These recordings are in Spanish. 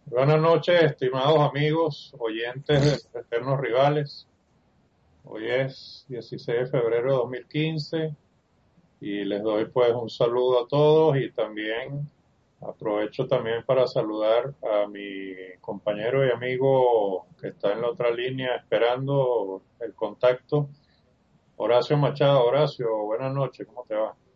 Buenas noches, estimados amigos, oyentes de Eternos Rivales. Hoy es 16 de febrero de 2015 y les doy pues un saludo a todos y también aprovecho también para saludar a mi compañero y amigo que está en la otra línea esperando el contacto, Horacio Machado. Horacio, buenas noches, ¿cómo te va?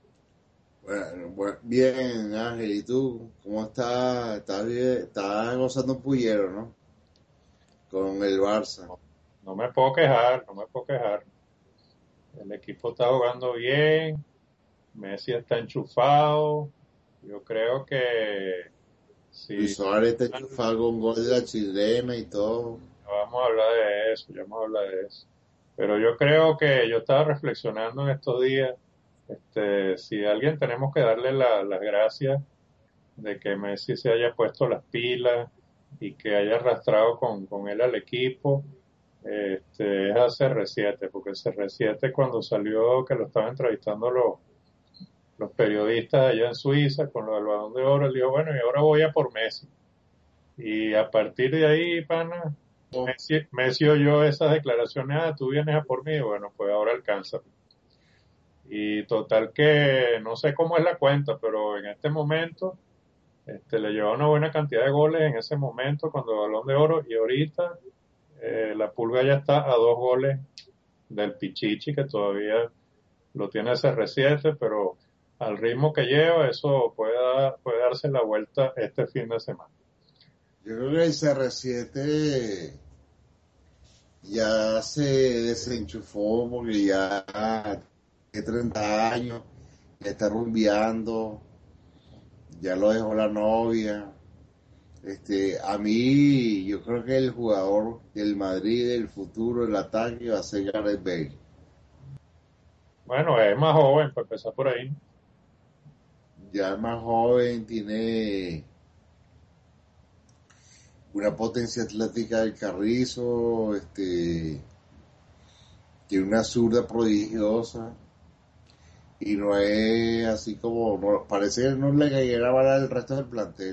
Bien, Ángel, ¿y tú? ¿Cómo estás? ¿Estás bien? Estás gozando un pullero, ¿no? Con el Barça. No me puedo quejar, no me puedo quejar. El equipo está jugando bien. Messi está enchufado. Yo creo que Luis si Suárez te enchufado con gol de la chilena y todo. vamos a hablar de eso, ya vamos a hablar de eso. Pero yo creo que yo estaba reflexionando en estos días, si a alguien tenemos que darle las gracias de que Messi se haya puesto las pilas y que haya arrastrado con él al equipo, es a CR7, porque CR7 cuando salió, que lo estaban entrevistando los periodistas allá en Suiza con lo del Balón de Oro, él dijo, bueno, y ahora voy a por Messi. Y a partir de ahí, pana, Oh, Messi oyó esas declaraciones, tú vienes a por mí, bueno, pues ahora alcanza. Y total que no sé cómo es la cuenta, pero en este momento le lleva una buena cantidad de goles en ese momento cuando el Balón de Oro y ahorita la Pulga ya está a 2 goles del Pichichi, que todavía lo tiene CR7, pero al ritmo que lleva, eso puede darse la vuelta este fin de semana. yo creo que el CR7 ya se desenchufó porque ya tiene 30 años, ya está rumbeando, ya lo dejó la novia. A mí, yo creo que el jugador del Madrid del futuro, el ataque, va a ser Gareth Bale. Bueno, es más joven, para empezar por ahí. Ya es más joven, tiene una potencia atlética del carrizo, tiene una zurda prodigiosa y no es así como, parece que no le cayera bala al resto del plantel.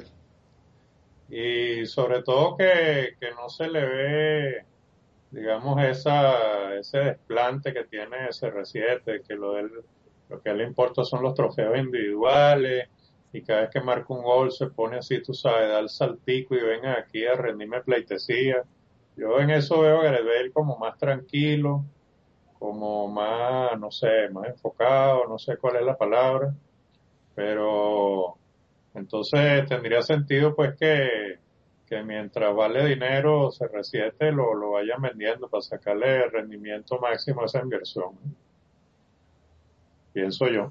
Y sobre todo que no se le ve, digamos, ese desplante que tiene CR7, que lo que a él le importa son los trofeos individuales, y cada vez que marca un gol se pone así, tú sabes, da el saltico y venga aquí a rendirme pleitesía. Yo en eso veo a Gareth Bale como más tranquilo, como más, no sé, más enfocado, no sé cuál es la palabra, pero entonces tendría sentido pues que mientras vale dinero CR7 lo vayan vendiendo para sacarle rendimiento máximo a esa inversión, ¿no? Pienso yo.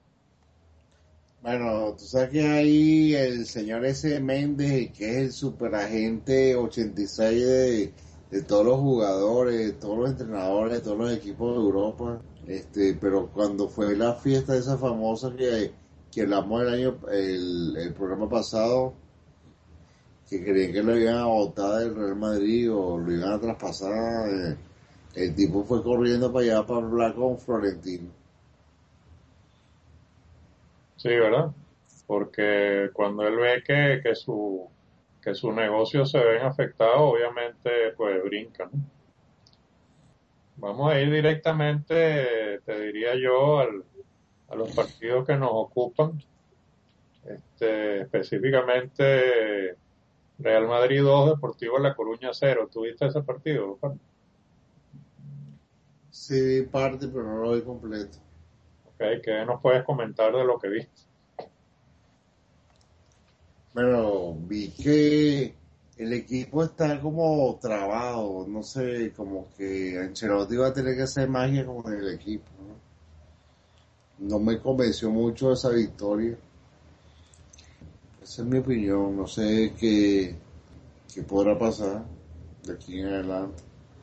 Bueno, tú sabes que hay el señor ese Méndez, que es el superagente 86 de todos los jugadores, de todos los entrenadores, de todos los equipos de Europa. Pero cuando fue la fiesta esa famosa que hablamos el programa pasado, que creían que lo iban a botar del Real Madrid o lo iban a traspasar, el tipo fue corriendo para allá para hablar con Florentino. Sí, ¿verdad? Porque cuando él ve que su negocio se ven afectados, obviamente pues brinca, ¿no? Vamos a ir directamente, te diría yo, a los partidos que nos ocupan, específicamente Real Madrid 2, Deportivo La Coruña 0. ¿Tuviste ese partido, Juan? Sí, vi parte, pero no lo vi completo. Okay, ¿qué nos puedes comentar de lo que viste? Bueno, vi que el equipo está como trabado, no sé, como que Ancelotti va a tener que hacer magia con el equipo, ¿no? No me convenció mucho esa victoria. Esa es mi opinión, no sé qué podrá pasar de aquí en adelante.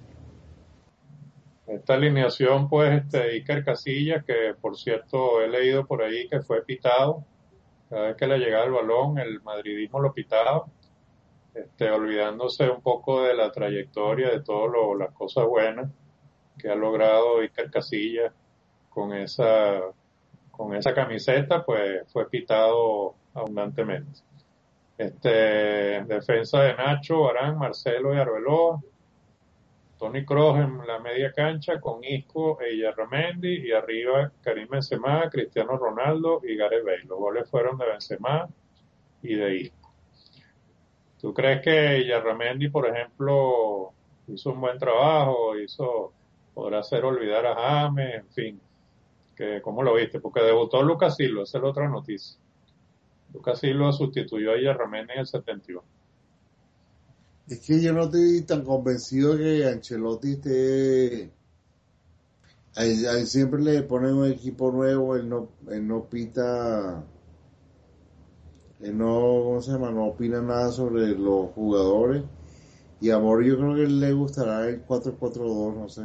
Esta alineación, pues, Iker Casillas, que por cierto he leído por ahí que fue pitado, cada vez que le llegaba el balón, el madridismo lo pitaba, olvidándose un poco de la trayectoria, de todas las cosas buenas que ha logrado Iker Casillas con con esa camiseta, pues fue pitado abundantemente. Defensa de Nacho, Barán, Marcelo y Arbeloa. Toni Kroos en la media cancha con Isco e Illarramendi y arriba Karim Benzema, Cristiano Ronaldo y Gareth Bale. Los goles fueron de Benzema y de Isco. ¿Tú crees que Illarramendi, por ejemplo, hizo un buen trabajo, podrá hacer olvidar a James, en fin, cómo lo viste? Porque debutó Lucas Silva, esa es la otra noticia. Lucas Silva sustituyó a Illarramendi en el 71. Es que yo no estoy tan convencido que Ancelotti esté. A él siempre le ponen un equipo nuevo, él no pita, él no, ¿cómo se llama? No opina nada sobre los jugadores. Y a Mourinho yo creo que le gustará el 4-4-2, no sé.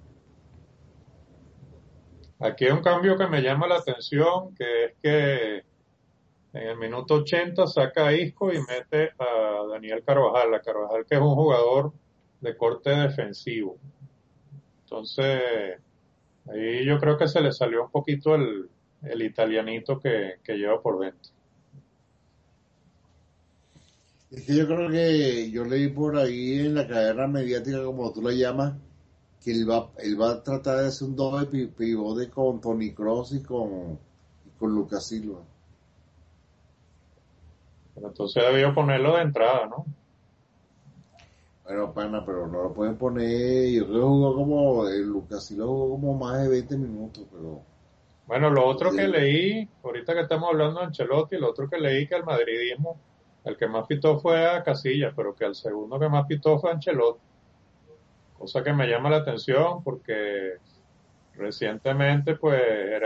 Aquí hay un cambio que me llama la atención, que es que en el minuto 80 saca a Isco y mete a Daniel Carvajal, a Carvajal que es un jugador de corte defensivo. Entonces, ahí yo creo que se le salió un poquito el italianito que lleva por dentro. Es que yo creo que yo leí por ahí en la cadena mediática, como tú la llamas, que él va a tratar de hacer un doble pivote con Toni Kroos y con Lucas Silva. Pero entonces debió ponerlo de entrada, ¿no? Bueno, pana, pero no lo pueden poner. Yo creo que jugó como, el Lucas Silva jugó como más de 20 minutos, pero Bueno, lo otro que de- leí, ahorita que estamos hablando de Ancelotti, lo otro que leí que el madridismo, el que más pitó fue a Casillas, pero que el segundo que más pitó fue Ancelotti. Cosa que me llama la atención porque recientemente pues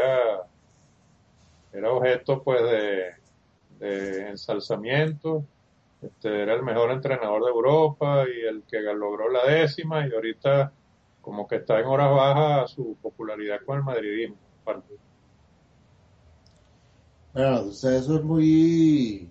era objeto pues de ensalzamiento. Era el mejor entrenador de Europa y el que logró la décima y ahorita como que está en horas bajas su popularidad con el madridismo. bueno, o sea, eso es muy,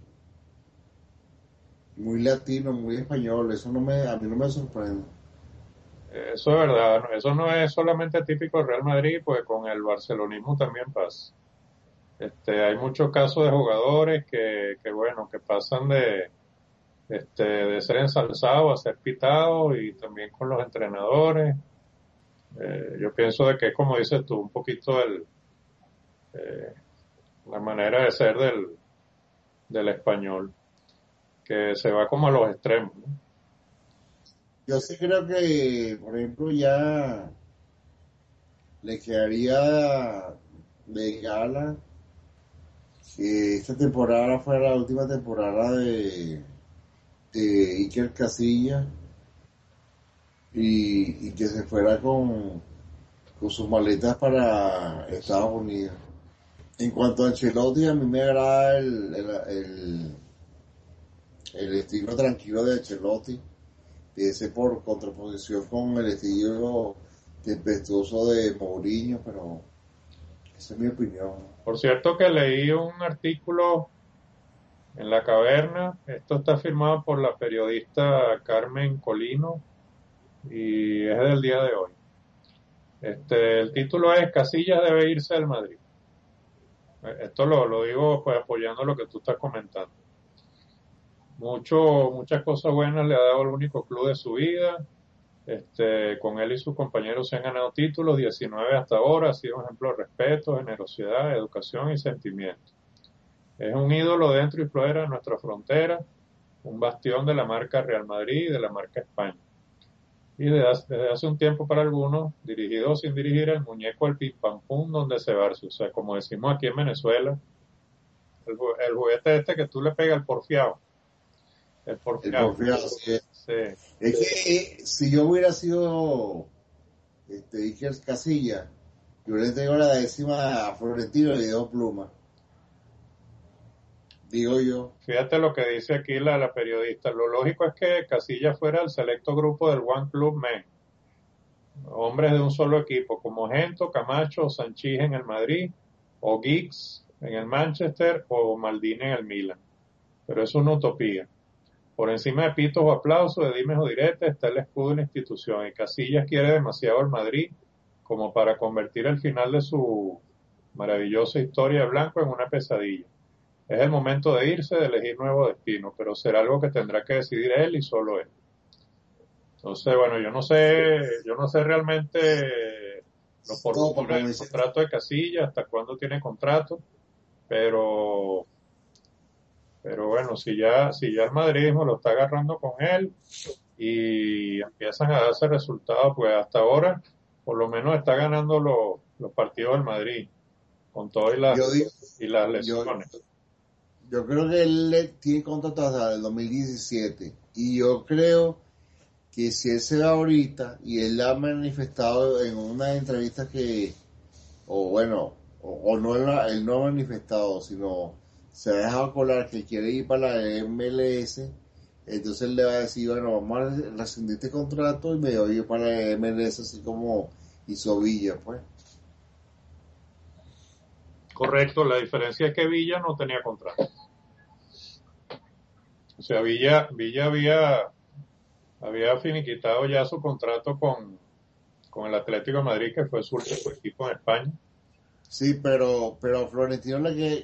muy latino, muy español. Eso no me, a mí no me sorprende. Eso es verdad, ¿no? Eso no es solamente típico del Real Madrid, pues con el barcelonismo también pasa. Hay muchos casos de jugadores que bueno, que pasan de ser ensalzados a ser pitados y también con los entrenadores. Yo pienso de que es como dices tú, un poquito eh, la manera de ser del español, que se va como a los extremos, ¿no? Yo sí creo que, por ejemplo, ya le quedaría de gala que esta temporada fuera la última temporada de Iker Casillas y que se fuera con sus maletas para Estados Unidos. En cuanto a Ancelotti, a mí me agrada el estilo tranquilo de Ancelotti, ese por contraposición con el estilo tempestuoso de Mourinho, pero esa es mi opinión. Por cierto que leí un artículo en La Caverna, esto está firmado por la periodista Carmen Colino y es del día de hoy. El título es Casillas debe irse del Madrid. Esto lo digo pues apoyando lo que tú estás comentando. Muchas cosas buenas le ha dado el único club de su vida. Con él y sus compañeros se han ganado títulos, 19 hasta ahora, ha sido un ejemplo de respeto, generosidad, educación y sentimiento. Es un ídolo dentro y fuera de nuestra frontera, un bastión de la marca Real Madrid y de la marca España. Y desde hace un tiempo para algunos, dirigido o sin dirigir, el muñeco al pim pam pum donde se va. O sea, como decimos aquí en Venezuela, el juguete que tú le pegas el porfiado. El El porfiado. porfiado, sí es. Sí. Es que si yo hubiera sido Iker Casillas, yo le entrego la décima a Florentino y le doy pluma, digo yo. Fíjate lo que dice aquí la periodista. Lo lógico es que Casillas fuera el selecto grupo del One Club Men, hombres de un solo equipo, como Gento, Camacho o Sanchís en el Madrid, o Giggs en el Manchester, o Maldini en el Milan. Pero es una utopía. Por encima de pitos o aplausos, de dimes o diretes, está el escudo de la institución, y Casillas quiere demasiado al Madrid como para convertir el final de su maravillosa historia de blanco en una pesadilla. es el momento de irse, de elegir nuevo destino, pero será algo que tendrá que decidir él y solo él. Entonces, bueno, yo no sé realmente los No, pues pormenores como del dice, contrato de Casillas, hasta cuándo tiene contrato, pero, pero bueno, si ya el madridismo lo está agarrando con él y empiezan a darse resultados, pues hasta ahora por lo menos está ganando los partidos del Madrid, con todo yo digo, y las yo, lesiones. yo creo que él tiene contrato hasta el 2017 y yo creo que si él se va ahorita y él ha manifestado en una entrevista que, o bueno, o no él no ha manifestado, sino se ha dejado colar que quiere ir para la MLS, entonces él le va a decir, bueno, vamos a rescindir este contrato y me voy para la MLS así como hizo Villa, pues. Correcto, la diferencia es que Villa no tenía contrato. O sea, Villa había finiquitado ya su contrato con el Atlético de Madrid, que fue su último equipo en España. Sí, pero a Florentino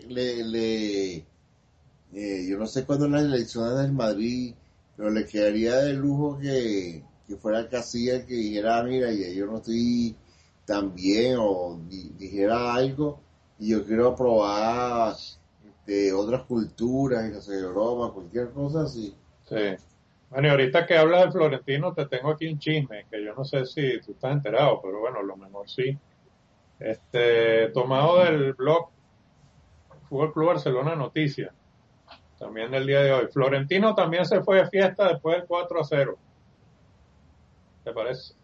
yo no sé cuándo las elecciones del Madrid, pero le quedaría de lujo que fuera Casillas que dijera, "Ah, mira, ya yo no estoy tan bien", o dijera algo, y yo quiero probar otras culturas, y no sé, Europa, cualquier cosa así. Sí. Bueno, y ahorita que hablas de Florentino, te tengo aquí un chisme, que yo no sé si tú estás enterado, pero bueno, a lo mejor sí. Tomado del blog Fútbol Club Barcelona Noticias, también del día de hoy. Florentino también se fue de fiesta después del 4-0. ¿Te parece?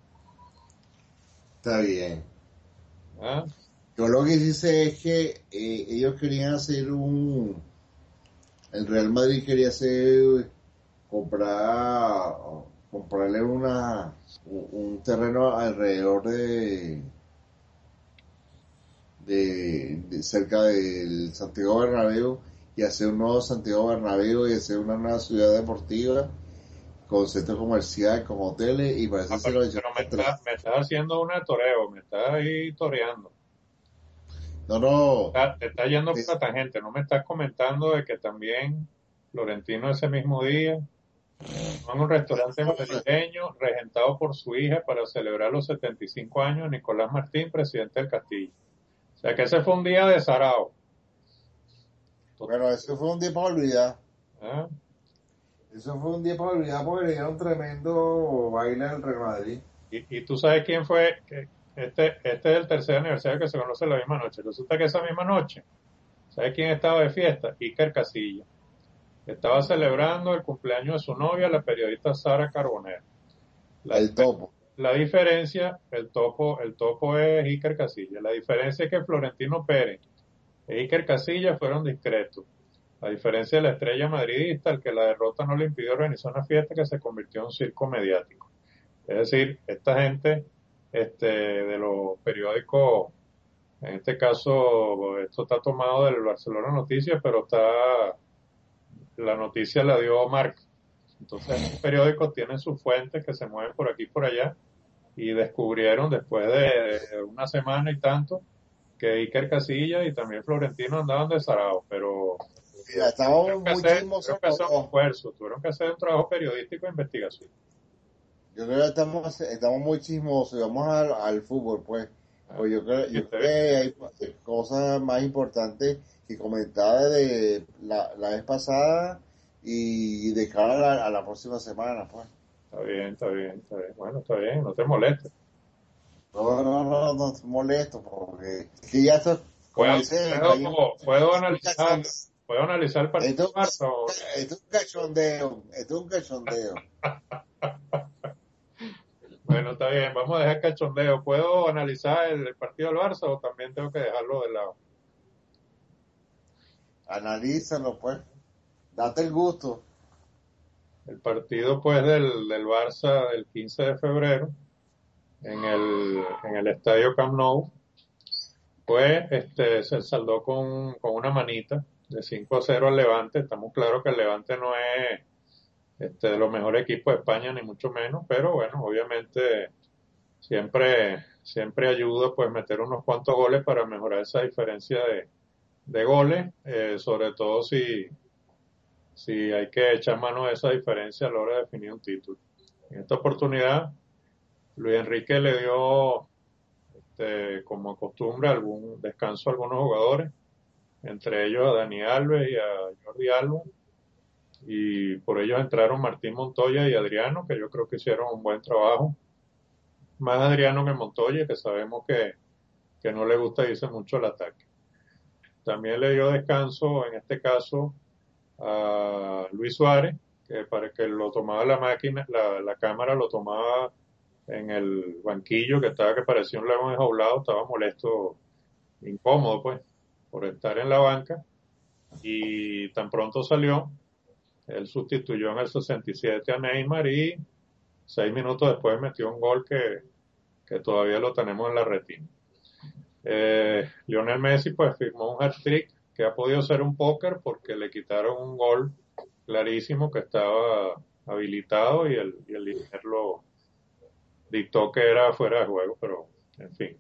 Está bien. ¿Ah? Yo lo que sí sé es que ellos querían hacer el Real Madrid quería hacer, comprar, comprarle un terreno alrededor de cerca del Santiago Bernabéu y hacer un nuevo Santiago Bernabéu y hacer una nueva ciudad deportiva con centro comercial, con hoteles y parece Ah, que se lo echaron pero atrás. me estás haciendo una toreo, me estás ahí toreando. No, no, Te está yendo por es- la tangente, no me estás comentando de que también Florentino ese mismo día en un restaurante madrileño regentado por su hija para celebrar los 75 años de Nicolás Martín, presidente del Castillo. O sea que ese fue un día de sarao. bueno, eso fue un día para olvidar. ¿Ah? Eso fue un día para olvidar porque le dieron tremendo baile al Real Madrid. Y tú sabes quién fue, que este es el tercer aniversario que se conoce la misma noche. Resulta que esa misma noche, ¿sabes quién estaba de fiesta? Iker Casillas. Estaba celebrando el cumpleaños de su novia, la periodista Sara Carbonell. La, El topo. la diferencia, el topo es Iker Casillas. La diferencia es que Florentino Pérez e Iker Casillas fueron discretos. A diferencia de la estrella madridista, el que la derrota no le impidió organizar una fiesta que se convirtió en un circo mediático. Es decir, esta gente de los periódicos, en este caso, esto está tomado del Barcelona Noticias, pero la noticia la dio Marca. Entonces, estos periódicos tienen sus fuentes que se mueven por aquí y por allá y descubrieron después de una semana y tanto que Iker Casillas y también Florentino andaban desarados, pero Mira, estábamos muy tuvieron chismosos que los hacer un dos. esfuerzo, tuvieron que hacer un trabajo periodístico de investigación. Yo creo que estamos muy chismosos y vamos al fútbol, pues. Ah, Pues yo está creo que bien. hay cosas más importantes que comentaba de la vez pasada y de cara a la próxima semana, pues. Está bien, está bien, está bien. Bueno, está bien, no te molestes. No te molesto porque es que ya esto, como Puedo, dice el país, puedo esto es un cachondeo. puedo analizar el partido Esto, de Barça. esto es un cachondeo. Esto es un cachondeo. Bueno, está bien, vamos a dejar cachondeo. ¿Puedo analizar el partido del Barça o también tengo que dejarlo de lado? Analízalo, pues. Date el gusto. El partido pues del Barça del 15 de febrero en el estadio Camp Nou, pues se saldó con una manita de 5-0 al Levante. Estamos claros que el Levante no es de los mejores equipos de España, ni mucho menos, pero bueno, obviamente siempre ayuda pues meter unos cuantos goles para mejorar esa diferencia de goles, sobre todo si hay que echar mano de esa diferencia a la hora de definir un título. En esta oportunidad, Luis Enrique le dio, como costumbre, algún descanso a algunos jugadores, entre ellos a Dani Alves y a Jordi Alba, y por ellos entraron Martín Montoya y Adriano, que yo creo que hicieron un buen trabajo. Más Adriano que Montoya, que sabemos que no le gusta irse mucho al ataque. También le dio descanso, en este caso, a Luis Suárez, que para que lo tomaba la máquina, la cámara lo tomaba en el banquillo, que parecía un león enjaulado, estaba molesto, incómodo pues, por estar en la banca, y tan pronto salió, él sustituyó en el 67 a Neymar y 6 minutos después metió un gol que todavía lo tenemos en la retina. Lionel Messi pues firmó un hat-trick que ha podido ser un póker porque le quitaron un gol clarísimo que estaba habilitado y el líder lo dictó que era fuera de juego, pero en fin.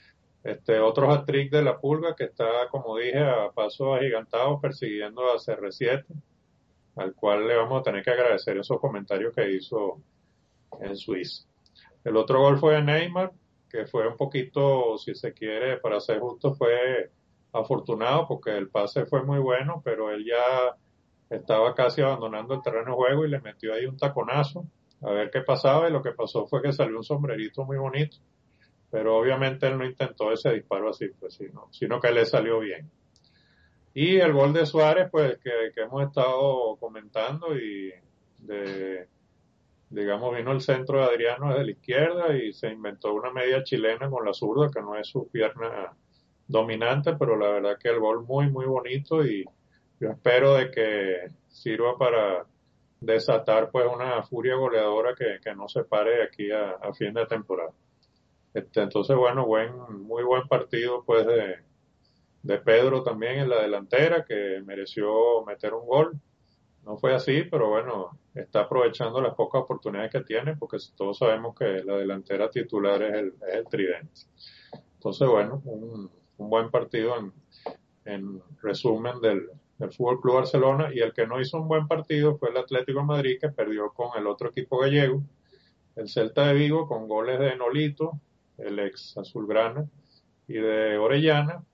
Otro hat-trick de la Pulga que está, como dije, a paso agigantado persiguiendo a CR7, al cual le vamos a tener que agradecer esos comentarios que hizo en Suiza. El otro gol fue de Neymar, que fue un poquito, si se quiere, para ser justo, fue afortunado porque el pase fue muy bueno, pero él ya estaba casi abandonando el terreno de juego y le metió ahí un taconazo a ver qué pasaba, y lo que pasó fue que salió un sombrerito muy bonito, pero obviamente él no intentó ese disparo así, pues, sino que le salió bien. Y el gol de Suárez, pues que hemos estado comentando y de, digamos, vino el centro de Adriano desde la izquierda y se inventó una media chilena con la zurda, que no es su pierna dominante, pero la verdad que el gol muy, muy bonito, y yo espero de que sirva para desatar pues una furia goleadora que no se pare de aquí a fin de temporada. Entonces, bueno, muy buen partido pues de Pedro también en la delantera, que mereció meter un gol. No fue así, pero bueno, está aprovechando las pocas oportunidades que tiene, porque todos sabemos que la delantera titular es el tridente. Entonces, bueno, un buen partido en resumen del Fútbol Club Barcelona. Y el que no hizo un buen partido fue el Atlético de Madrid, que perdió con el otro equipo gallego, el Celta de Vigo, con goles de Nolito, el ex azulgrana, y de Orellana.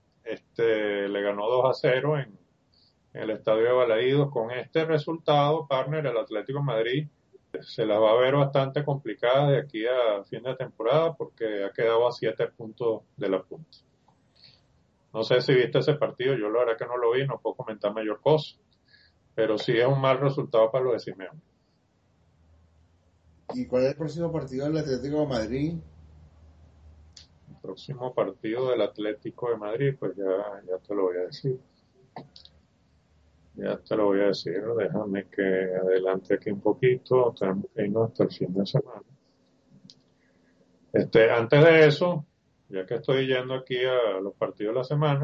Le ganó 2-0 en el estadio de Balaídos. Con este resultado, partner, el Atlético de Madrid se las va a ver bastante complicadas de aquí a fin de temporada, porque ha quedado a 7 puntos de la punta. No sé si viste ese partido, yo la verdad que no lo vi, no puedo comentar mayor cosa, pero sí es un mal resultado para los de Simeone. ¿Y cuál es el próximo partido del Atlético de Madrid? El próximo partido del Atlético de Madrid, pues ya te lo voy a decir. Ya te lo voy a decir, déjame que adelante aquí un poquito, tenemos que irnos hasta el fin de semana. Antes de eso, ya que estoy yendo aquí a los partidos de la semana,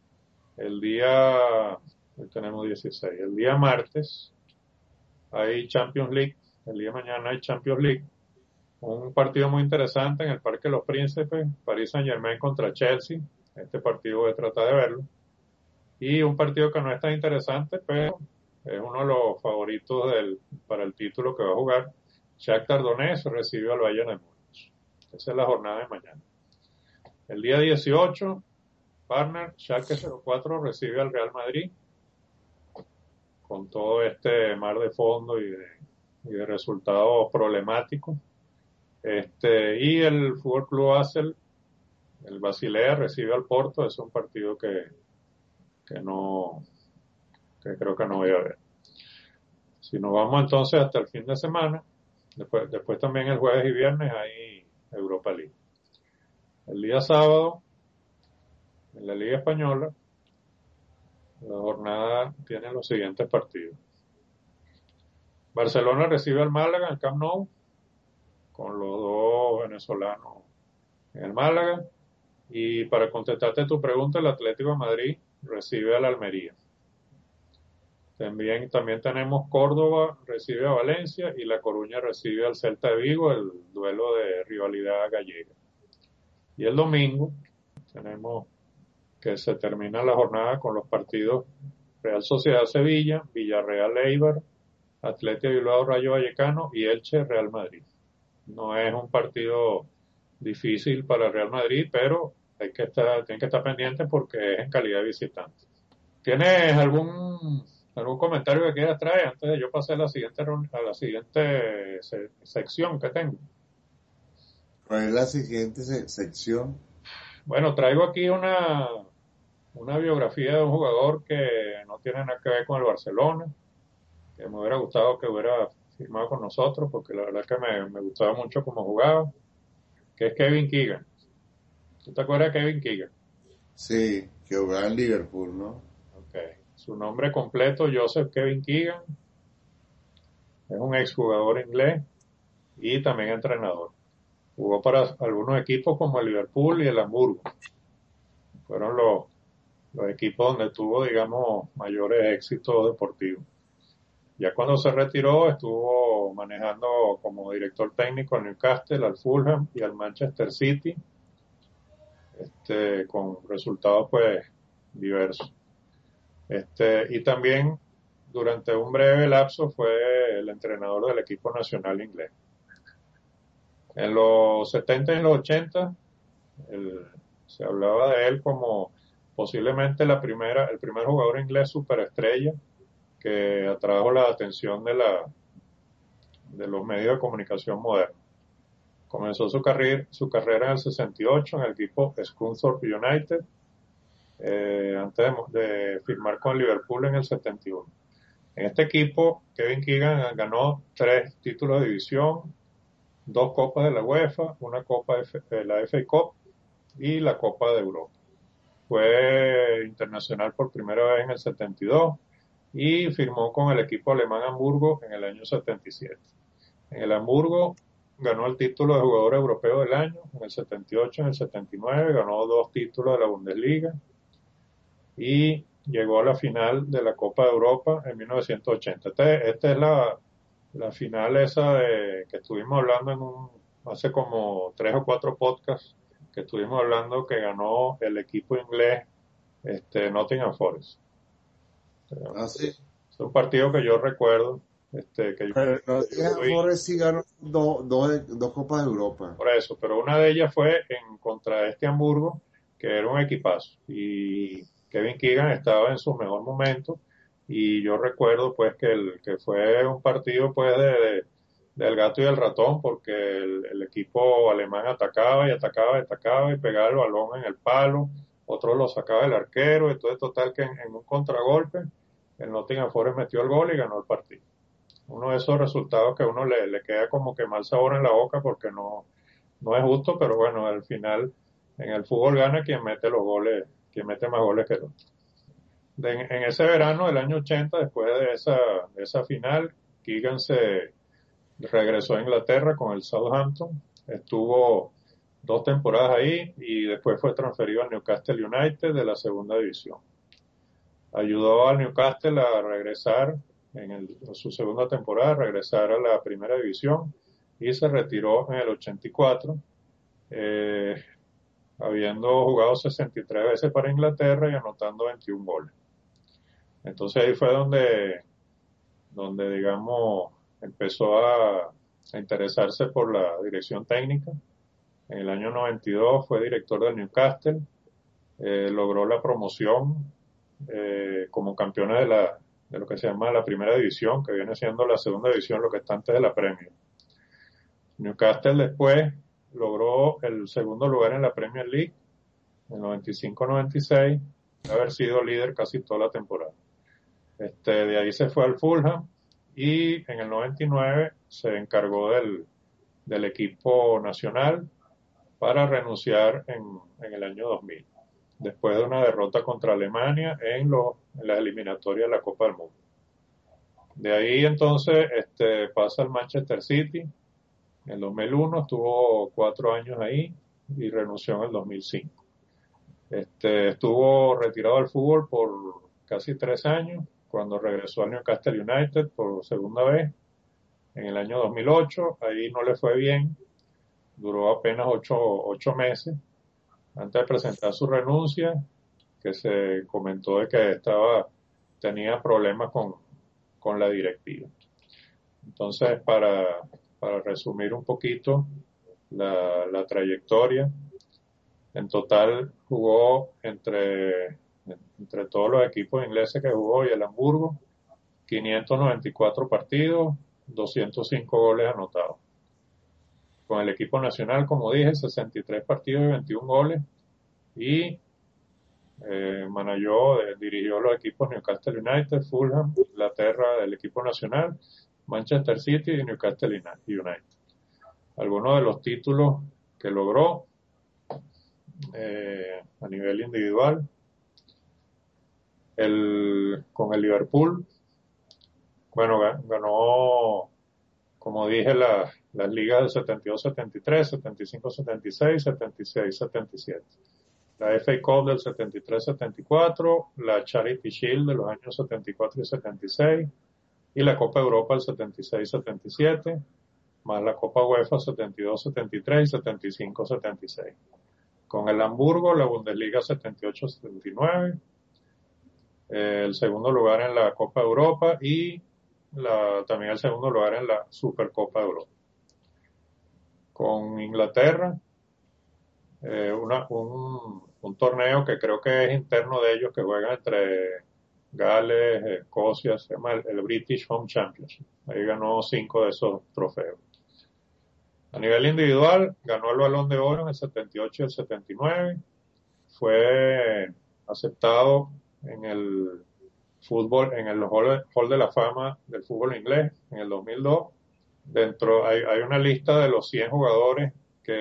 hoy tenemos 16, el día martes hay Champions League, el día de mañana hay Champions League, un partido muy interesante en el Parque de los Príncipes, Paris Saint-Germain contra Chelsea. Este partido voy a tratar de verlo. Y un partido que no es tan interesante, pero es uno de los favoritos para el título que va a jugar. Shakhtar Donetsk recibe al Bayern de Múnich. Esa es la jornada de mañana. El día 18, partner, Schalke 04 recibe al Real Madrid, con todo este mar de fondo y de resultados problemáticos. Y el Fútbol Club Basel, el Basilea, recibe al Porto. Es un partido que no, que creo que no voy a ver. Si nos vamos entonces hasta el fin de semana, después también el jueves y viernes hay Europa League. El día sábado, en la Liga Española, la jornada tiene los siguientes partidos. Barcelona recibe al Málaga en el Camp Nou, con los dos venezolanos en el Málaga. Y para contestarte tu pregunta, el Atlético de Madrid recibe al Almería. También tenemos Córdoba recibe a Valencia y La Coruña recibe al Celta de Vigo, el duelo de rivalidad gallega. Y el domingo tenemos que se termina la jornada con los partidos Real Sociedad Sevilla, Villarreal Eibar, Athletic Bilbao Rayo Vallecano y Elche Real Madrid. No es un partido difícil para el Real Madrid, pero tienen que estar pendientes porque es en calidad de visitante. ¿Tienes algún comentario que quieras traer antes de yo pasar a la siguiente sección que tengo? ¿Cuál es la siguiente sección? Bueno, traigo aquí una biografía de un jugador que no tiene nada que ver con el Barcelona, que me hubiera gustado que hubiera firmado con nosotros, porque la verdad es que me gustaba mucho cómo jugaba, que es Kevin Keegan. ¿Tú te acuerdas de Kevin Keegan? Sí, que jugaba en Liverpool, ¿no? Okay. Su nombre completo, Joseph Kevin Keegan, es un exjugador inglés y también entrenador. Jugó para algunos equipos como el Liverpool y el Hamburgo. Fueron los equipos donde tuvo, digamos, mayores éxitos deportivos. Ya cuando se retiró, estuvo manejando como director técnico al Newcastle, al Fulham y al Manchester City, con resultados pues diversos. Y también durante un breve lapso fue el entrenador del equipo nacional inglés. En los 70 y en los 80 el- se hablaba de él como posiblemente el primer jugador inglés superestrella que atrajo la atención de los medios de comunicación modernos. Comenzó su carrera en el 68 en el equipo Scunthorpe United, antes de firmar con Liverpool en el 71. En este equipo, Kevin Keegan ganó 3 títulos de división, 2 copas de la UEFA, una copa de la FA Cup y la Copa de Europa. Fue internacional por primera vez en el 72 y firmó con el equipo alemán Hamburgo en el año 77. En el Hamburgo ganó el título de jugador europeo del año en el 78, en el 79, ganó 2 títulos de la Bundesliga y llegó a la final de la Copa de Europa en 1980. Esta es la final esa que estuvimos hablando hace como 3 o 4 podcasts, que estuvimos hablando que ganó el equipo inglés, Nottingham Forest. Ah, sí. Es un partido que yo recuerdo, Pero no, yo vi Forest sí ganó dos Copas de Europa. por eso, pero una de ellas fue en contra de este Hamburgo, que era un equipazo, y Kevin Keegan estaba en su mejor momento, y yo recuerdo pues que fue un partido pues del gato y el ratón, porque el equipo alemán atacaba y atacaba y atacaba y pegaba el balón en el palo, otro lo sacaba el arquero, entonces total que en un contragolpe el Nottingham Forest metió el gol y ganó el partido. Uno de esos resultados que a uno le queda como que mal sabor en la boca porque no es justo, pero bueno, al final en el fútbol gana quien mete los goles, quien mete más goles que el otro. En ese verano del año 80, después de esa final, Keegan se regresó a Inglaterra con el Southampton, estuvo 2 temporadas ahí y después fue transferido al Newcastle United de la segunda división. Ayudó al Newcastle a regresar en su segunda temporada, regresar a la primera división y se retiró en el 84, eh, habiendo jugado 63 veces para Inglaterra y anotando 21 goles. Entonces ahí fue donde digamos, empezó a interesarse por la dirección técnica. En el año 92 fue director del Newcastle, logró la promoción como campeona de lo que se llama la primera división, que viene siendo la segunda división, lo que está antes de la Premier. Newcastle después logró el segundo lugar en la Premier League en 95-96, de haber sido líder casi toda la temporada. De ahí se fue al Fulham y en el 99 se encargó del equipo nacional para renunciar en el año 2000, después de una derrota contra Alemania en las eliminatorias de la Copa del Mundo. De ahí entonces pasa al Manchester City. En el 2001 estuvo 4 años ahí y renunció en el 2005. Estuvo retirado del fútbol por casi 3 años, cuando regresó al Newcastle United por segunda vez en el año 2008. Ahí no le fue bien, duró apenas 8 meses antes de presentar su renuncia que se comentó de que tenía problemas con la directiva. Entonces, para resumir un poquito la trayectoria, en total jugó entre todos los equipos ingleses que jugó y el Hamburgo, 594 partidos, 205 goles anotados. Con el equipo nacional, como dije, 63 partidos y 21 goles. Y dirigió los equipos Newcastle United, Fulham, Inglaterra del equipo nacional, Manchester City y Newcastle United. Algunos de los títulos que logró a nivel individual, con el Liverpool, bueno, ganó, como dije, las ligas del 72-73, 75-76, 76-77. La FA Cup del 73-74, la Charity Shield de los años 74 y 76, y la Copa Europa del 76-77, más la Copa UEFA 72-73 y 75-76. Con el Hamburgo, la Bundesliga 78-79, el segundo lugar en la Copa Europa y también el segundo lugar en la Supercopa de Europa. Con Inglaterra, un torneo que creo que es interno de ellos, que juegan entre Gales, Escocia, se llama el British Home Championship. Ahí ganó 5 de esos trofeos. A nivel individual, ganó el Balón de Oro en el 78 y el 79. Fue aceptado en el fútbol, en el Hall de la Fama del fútbol inglés en el 2002. Hay una lista de los 100 jugadores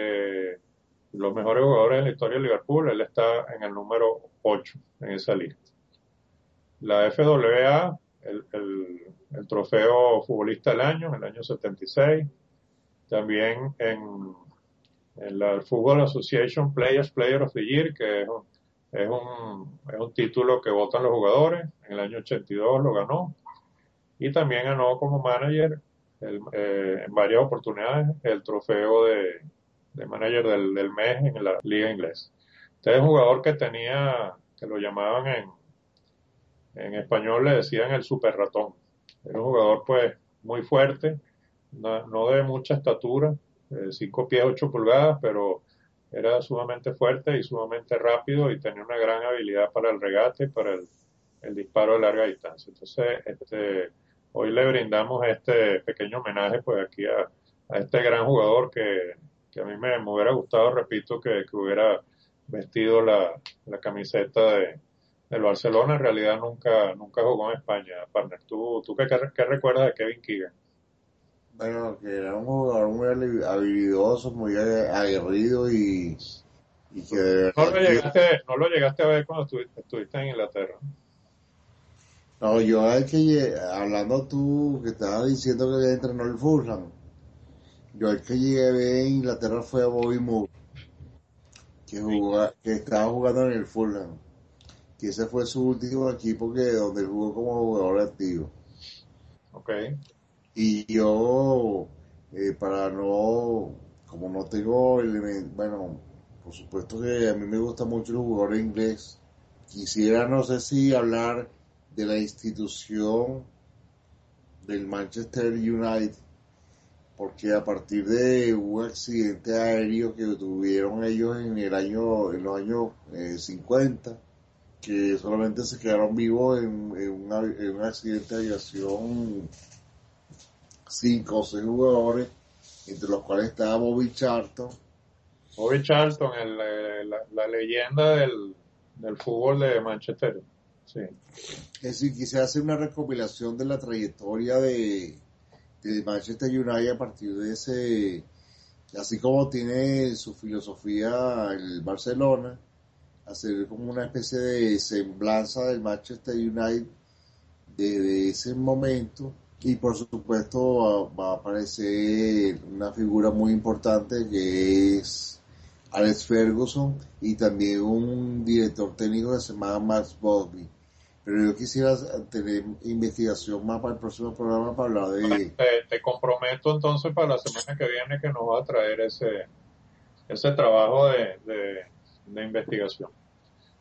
los mejores jugadores en la historia de Liverpool. Él está en el número 8 en esa lista. La FAA, el trofeo futbolista del año, en el año 76. También en la Football Association Player of the Year, que es un título que votan los jugadores. En el año 82 lo ganó. Y también ganó como manager en varias oportunidades el trofeo de manager del mes en la liga inglesa. Este es un jugador que lo llamaban en español, le decían el super ratón. Era un jugador pues muy fuerte, no de mucha estatura, 5 pies 8 pulgadas, pero era sumamente fuerte y sumamente rápido y tenía una gran habilidad para el regate y para el disparo de larga distancia. Entonces, hoy le brindamos este pequeño homenaje pues aquí a este gran jugador que a mí me hubiera gustado, repito, que hubiera vestido la camiseta del Barcelona. En realidad nunca jugó en España, partner. ¿Tú qué recuerdas de Kevin Keegan? Bueno, que era un jugador muy habilidoso, muy aguerrido y que de verdad que... No lo llegaste a ver cuando estuviste en Inglaterra. No, yo es que hablando tú que estabas diciendo que había entrenado el Fulham, yo el que llegué a ver en Inglaterra fue a Bobby Moore, que estaba jugando en el Fulham, que ese fue su último equipo donde él jugó como jugador activo. Okay. Y yo, para no, como no tengo bueno, por supuesto que a mí me gusta mucho el jugador inglés. Quisiera, no sé si hablar de la institución del Manchester United, porque a partir de un accidente aéreo que tuvieron ellos en los años 50, que solamente se quedaron vivos en un accidente de aviación 5 o 6 jugadores, entre los cuales estaba Bobby Charlton. Bobby Charlton, la leyenda del fútbol de Manchester. Sí. Es decir, quise hacer una recopilación de la trayectoria de Manchester United a partir de ese, así como tiene su filosofía el Barcelona, hacer como una especie de semblanza del Manchester United desde ese momento. Y por supuesto va a aparecer una figura muy importante que es Alex Ferguson y también un director técnico que se llama Max Bosby. Pero yo quisiera tener investigación más para el próximo programa para hablar de... Te comprometo entonces para la semana que viene que nos va a traer ese trabajo de investigación.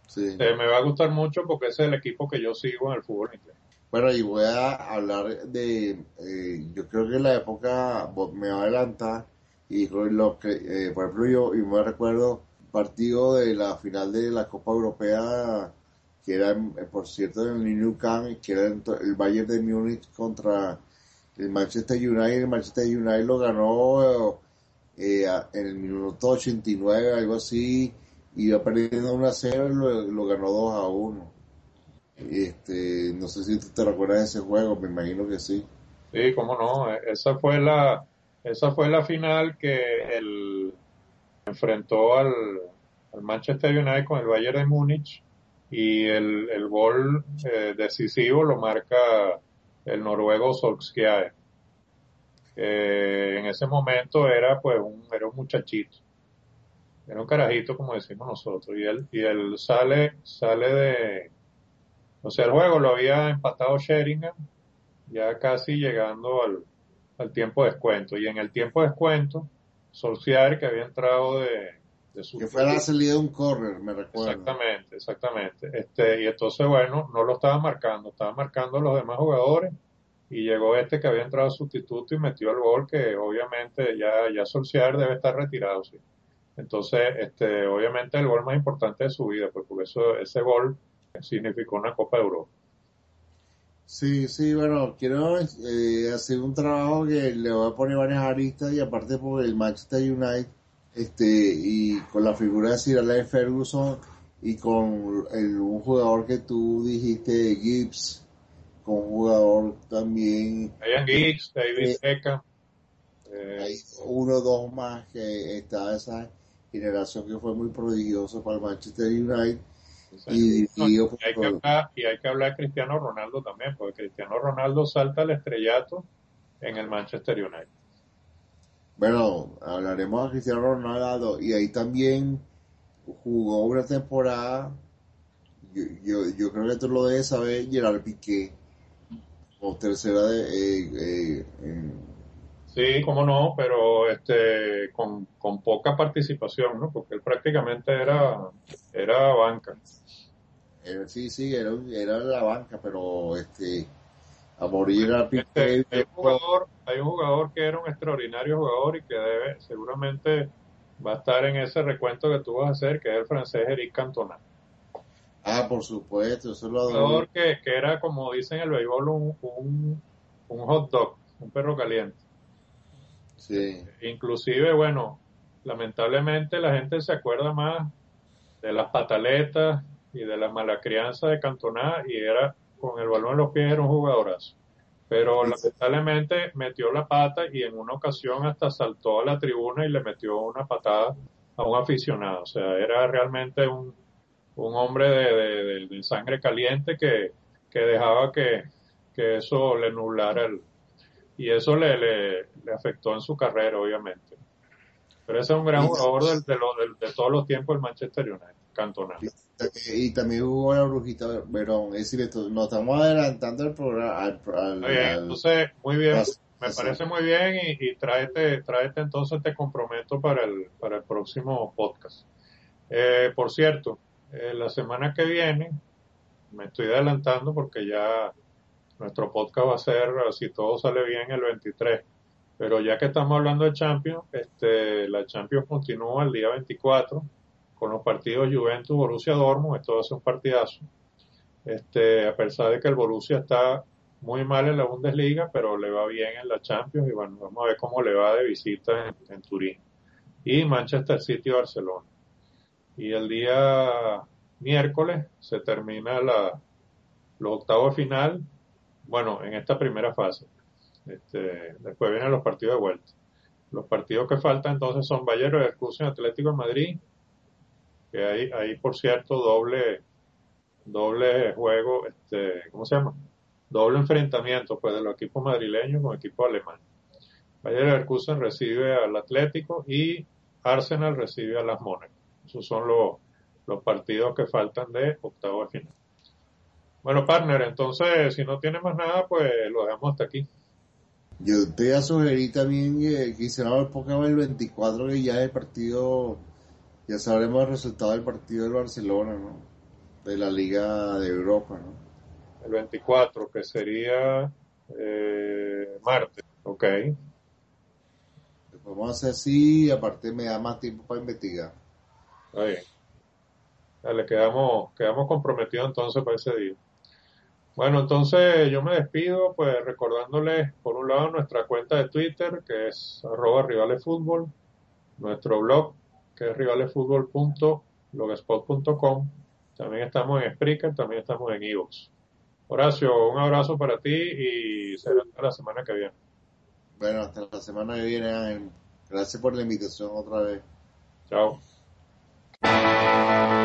Sí. Me va a gustar mucho porque ese es el equipo que yo sigo en el fútbol inglés. Bueno, y voy a hablar yo creo que la época me va a adelantar y con lo que, por ejemplo, yo me recuerdo partido de la final de la Copa Europea, que era, por cierto, en el Nou Camp, que era el Bayern de Múnich contra el Manchester United. El Manchester United lo ganó en el minuto 89, algo así, iba perdiendo 1-0 y lo ganó 2-1. No sé si tú te recuerdas de ese juego, me imagino que sí. Sí, cómo no. Esa fue la final que el enfrentó al Manchester United con el Bayern de Múnich y el gol decisivo lo marca el noruego Solskjaer. En ese momento era pues era un muchachito, era un carajito como decimos nosotros y él sale o sea, el juego lo había empatado Sheringham ya casi llegando al tiempo de descuento. Y en el tiempo de descuento, Solskjaer, que había entrado de Que fue a la sustituto. salida de un corner, me recuerdo. Exactamente, exactamente. Y entonces, bueno, no lo estaba marcando los demás jugadores. Y llegó este que había entrado sustituto y metió el gol que obviamente ya Solskjaer debe estar retirado, sí. Entonces, obviamente el gol más importante de su vida, pues porque ese gol significó una Copa de Europa. Sí, sí, bueno, quiero hacer un trabajo que le voy a poner varias aristas y aparte por el Manchester United, y con la figura de Sir Alex Ferguson y con un jugador que tú dijiste, Gibbs, con un jugador también, Ryan Giggs, David eh, Beckham, hay eh, uno o dos más que está esa generación que fue muy prodigioso para el Manchester United sí, señor. y No, dirigido por... y hay que hablar de Cristiano Ronaldo también, porque Cristiano Ronaldo salta al estrellato en el Manchester United. Bueno, hablaremos de Cristiano Ronaldo y ahí también jugó una temporada, yo creo que tú lo debes saber, Gerard Piqué, o tercera Sí, cómo no, pero con poca participación, ¿no? Porque él prácticamente era banca. sí, sí, era la banca, pero a morir Gerard Piqué, Hay un jugador que era un extraordinario jugador y que seguramente va a estar en ese recuento que tú vas a hacer, que es el francés Eric Cantona. por supuesto, eso lo adoro. Jugador que era, como dicen en el béisbol, un hot dog, un perro caliente. Sí, Inclusive, bueno, lamentablemente la gente se acuerda más de las pataletas y de la mala crianza de Cantona y era con el balón en los pies era un jugadorazo. Pero sí, lamentablemente metió la pata y en una ocasión hasta saltó a la tribuna y le metió una patada a un aficionado. O sea, era realmente un hombre de sangre caliente que dejaba que eso le nublara y eso le afectó en su carrera, obviamente. Pero ese es un gran y, jugador de todos los tiempos del Manchester United, Cantona. y también jugó la Brujita Verón, es decir, nos estamos adelantando el programa Está bien, entonces, muy bien, me así. parece muy bien y tráete entonces, te comprometo para el próximo podcast. Por cierto, la semana que viene, me estoy adelantando porque ya nuestro podcast va a ser, si todo sale bien, el 23. Pero ya que estamos hablando de Champions, la Champions continúa el día 24 con los partidos Juventus-Borussia Dortmund. Esto va a ser un partidazo. A pesar de que el Borussia está muy mal en la Bundesliga, pero le va bien en la Champions y bueno, vamos a ver cómo le va de visita en Turín. Y Manchester City-Barcelona. Y el día miércoles se termina los octavos de final, bueno, en esta primera fase. Después vienen los partidos de vuelta. Los partidos que faltan entonces son Bayern Leverkusen, Atlético de Madrid, que hay por cierto doble juego, ¿cómo se llama? Doble enfrentamiento pues de los equipos madrileños con equipos alemanes. Bayer Leverkusen recibe al Atlético y Arsenal recibe a las Mónaco. Esos son los partidos que faltan de octavo de final. Bueno, partner, entonces si no tiene más nada, pues lo dejamos hasta aquí. Yo te iba a sugerir también que hiciéramos el Pokémon el 24, que ya es el partido, ya sabremos el resultado del partido del Barcelona, ¿no? de la Liga de Europa, ¿no? El 24, que sería martes. Ok, Lo podemos hacer así y aparte me da más tiempo para investigar. está bien. Dale, quedamos comprometidos entonces para ese día. Bueno, entonces yo me despido, pues recordándoles, por un lado, nuestra cuenta de Twitter, que es @rivalesfutbol, nuestro blog, que es rivalesfutbol.blogspot.com. También estamos en Spreaker, también estamos en iVoox. Horacio, un abrazo para ti y será hasta la semana que viene. Bueno, hasta la semana que viene, Ángel. Gracias por la invitación otra vez. Chao.